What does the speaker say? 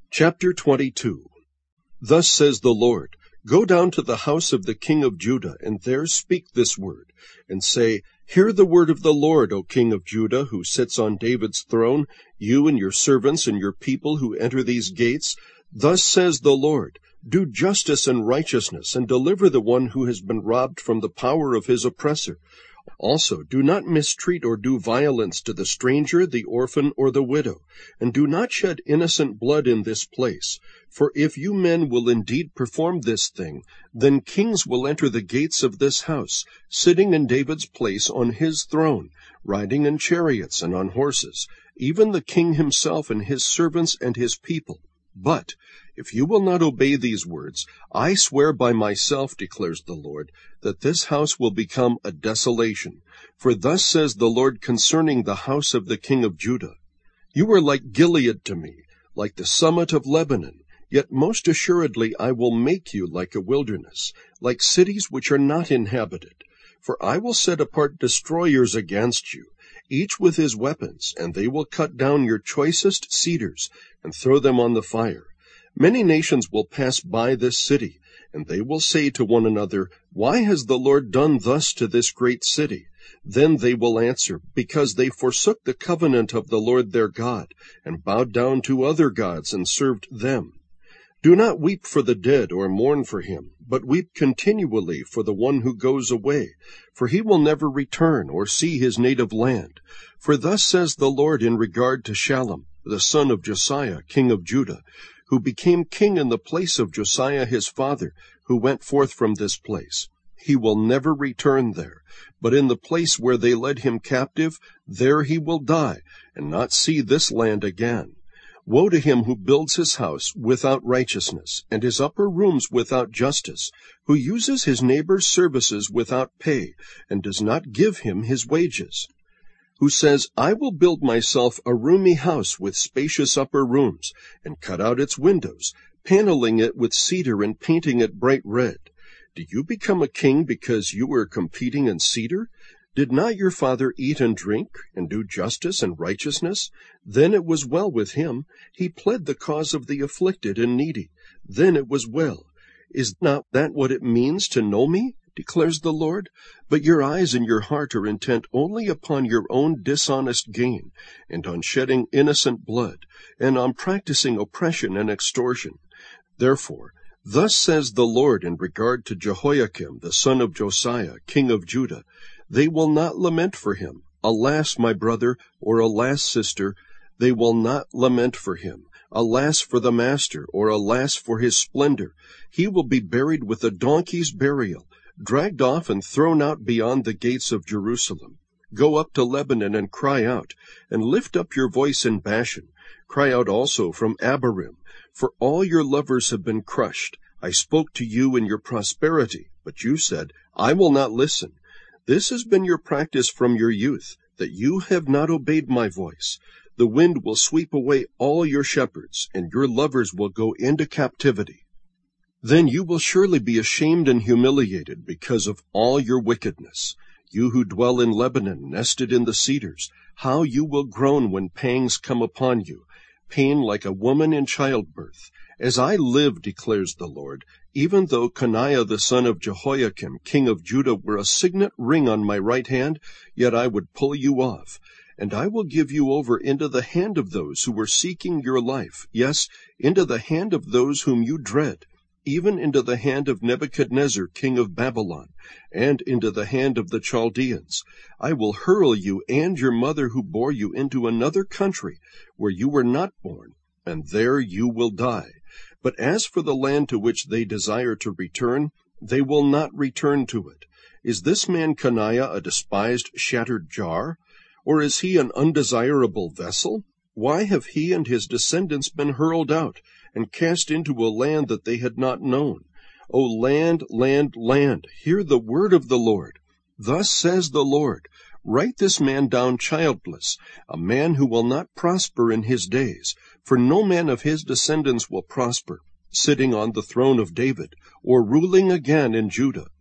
Chapter 22. Thus says the Lord, Go down to the house of the king of Judah, and there speak this word, and say, Hear the word of the Lord, O king of Judah, who sits on David's throne, you and your servants and your people who enter these gates. Thus says the Lord, Do justice and righteousness, and deliver the one who has been robbed from the power of his oppressor. Also, do not mistreat or do violence to the stranger, the orphan, or the widow, and do not shed innocent blood in this place. For if you men will indeed perform this thing, then kings will enter the gates of this house, sitting in David's place on his throne, riding in chariots and on horses, even the king himself and his servants and his people. But if you will not obey these words, I swear by myself, declares the Lord, that this house will become a desolation. For thus says the Lord concerning the house of the king of Judah, You are like Gilead to me, like the summit of Lebanon. Yet most assuredly I will make you like a wilderness, like cities which are not inhabited. For I will set apart destroyers against you, each with his weapons, and they will cut down your choicest cedars and throw them on the fire. Many nations will pass by this city, and they will say to one another, Why has the Lord done thus to this great city? Then they will answer, Because they forsook the covenant of the Lord their God, and bowed down to other gods and served them. Do not weep for the dead or mourn for him, but weep continually for the one who goes away, for he will never return or see his native land. For thus says the Lord in regard to Shallum, the son of Josiah, king of Judah, who became king in the place of Josiah his father, who went forth from this place. He will never return there, but in the place where they led him captive, there he will die, and not see this land again. Woe to him who builds his house without righteousness, and his upper rooms without justice, who uses his neighbor's services without pay, and does not give him his wages. Who says, I will build myself a roomy house with spacious upper rooms, and cut out its windows, paneling it with cedar and painting it bright red. Do you become a king because you are competing in cedar? Did not your father eat and drink, and do justice and righteousness? Then it was well with him. He pled the cause of the afflicted and needy. Then it was well. Is not that what it means to know me? Declares the Lord. But your eyes and your heart are intent only upon your own dishonest gain, and on shedding innocent blood, and on practicing oppression and extortion. Therefore, thus says the Lord in regard to Jehoiakim, the son of Josiah, king of Judah, They will not lament for him. Alas, my brother, or alas, sister, they will not lament for him. Alas for the master, or alas for his splendor. He will be buried with a donkey's burial, dragged off and thrown out beyond the gates of Jerusalem. Go up to Lebanon and cry out, and lift up your voice in Bashan. Cry out also from Abarim, for all your lovers have been crushed. I spoke to you in your prosperity, but you said, I will not listen. This has been your practice from your youth, that you have not obeyed my voice. The wind will sweep away all your shepherds, and your lovers will go into captivity. Then you will surely be ashamed and humiliated because of all your wickedness. You who dwell in Lebanon, nested in the cedars, how you will groan when pangs come upon you, pain like a woman in childbirth. As I live, declares the Lord, even though Coniah the son of Jehoiakim, king of Judah, were a signet ring on my right hand, yet I would pull you off. And I will give you over into the hand of those who were seeking your life, yes, into the hand of those whom you dread, even into the hand of Nebuchadnezzar, king of Babylon, and into the hand of the Chaldeans. I will hurl you and your mother who bore you into another country where you were not born, and there you will die. But as for the land to which they desire to return, they will not return to it. Is this man Coniah a despised, shattered jar? Or is he an undesirable vessel? Why have he and his descendants been hurled out, and cast into a land that they had not known? O land, land, land, hear the word of the Lord. Thus says the Lord, Write this man down childless, a man who will not prosper in his days, for no man of his descendants will prosper, sitting on the throne of David, or ruling again in Judah.